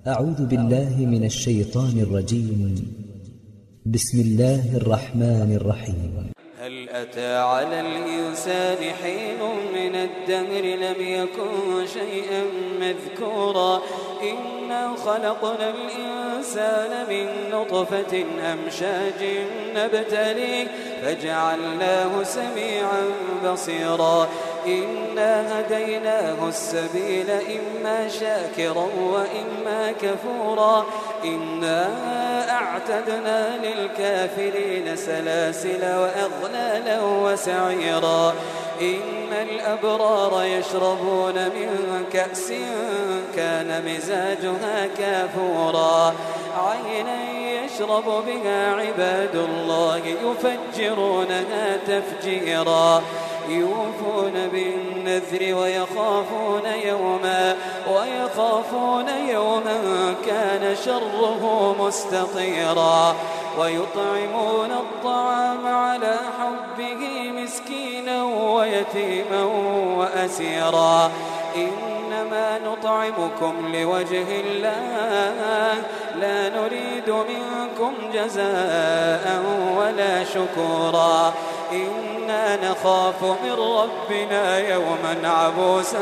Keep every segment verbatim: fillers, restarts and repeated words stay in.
أعوذ بالله من الشيطان الرجيم. بسم الله الرحمن الرحيم. هل أتى على الإنسان حين من الدهر لم يكن شيئا مذكورا إنا خلقنا الإنسان من نطفة أمشاج نبتليه فجعلناه سميعا بصيرا إنا هديناه السبيل إما شاكرا وإما كفورا إنا أعتدنا للكافرين سلاسل وأغلالا وسعيرا إن الأبرار يشربون من كأس كان مزاجها كافورا عينا يشرب بها عباد الله يفجرونها تفجيرا يوفون بالنذر ويخافون يوما ويخافون يوما كان شره مستطيرا ويطعمون الطعام على حبه مسكينا ويتيما وأسيرا إنما نطعمكم لوجه الله لا نريد منكم جزاء ولا شكورا إنا نخاف من ربنا يوما عبوسا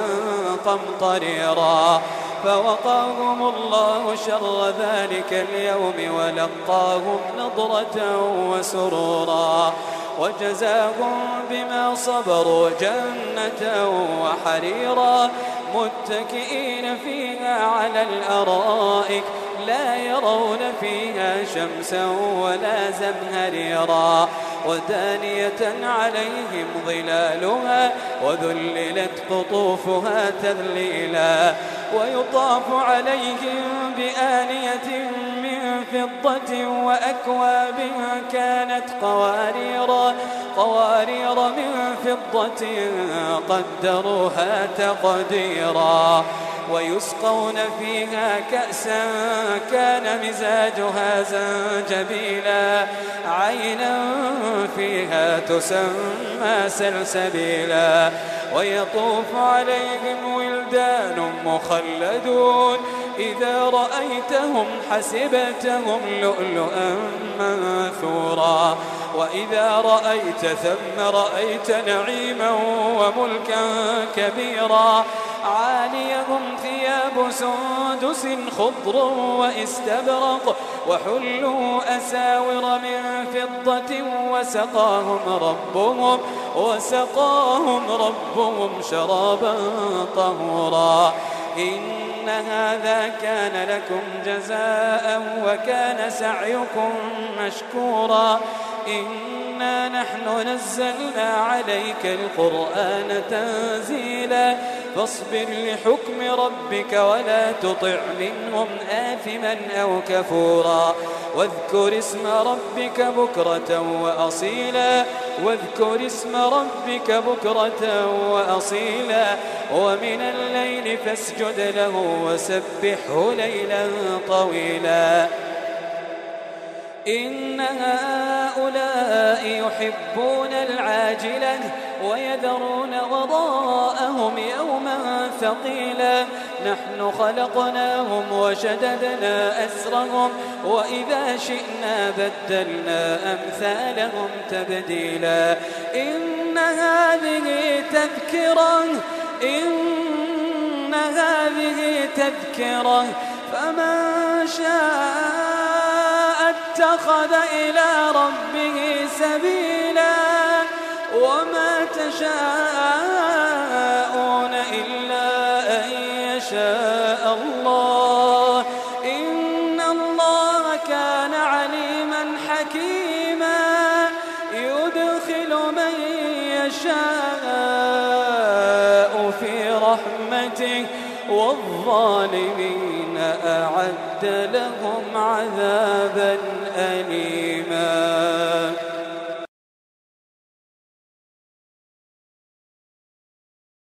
قمطريرا فوقاهم الله شر ذلك اليوم ولقاهم نضرة وسرورا وجزاهم بما صبروا جنة وحريرا متكئين فيها على الأرائك لا يرون فيها شمسا ولا زمهريرا ودانية عليهم ظلالها وذللت قطوفها تذليلا ويطاف عليهم بآنية من فضة وأكواب كانت قوارير قوارير من فضة قدروها تقديرا ويسقون فيها كأسا كان مزاجها زنجبيلا عينا فيها تسمى سلسبيلا ويطوف عليهم ولدان مخلدون إذا رأيتهم حسبتهم لؤلؤا منثورا وإذا رأيت ثم رأيت نعيما وملكا كبيرا عاليهم ثياب سندس خضر واستبرق وحلوا أساور من فضة وسقاهم ربهم وسقاهم ربهم شرابا طهورا إن هذا كان لكم جزاء وكان سعيكم مشكورا إنا نحن نزلنا عليك القرآن تنزيلا فاصبر لحكم ربك ولا تطع منهم آثما أو كفورا واذكر اسم ربك بكرة وأصيلا واذكر اسم ربك بكرة وأصيلا ومن الليل فاسجد له وسبحه ليلا طويلا إن هؤلاء يحبون العاجلة ويذرون وراءهم يوما ثقيلا نحن خلقناهم وشددنا أسرهم وإذا شئنا بدلنا أمثالهم تبديلا إن هذه تذكرة إن هذه تذكرة فمن شاء اتخذ إلى ربه سبيلا وما تشاءون إلا أن يشاء الله إن الله كان عليما حكيما يدخل من يشاء في رحمته والظالمين أعد لهم عذابا أليما.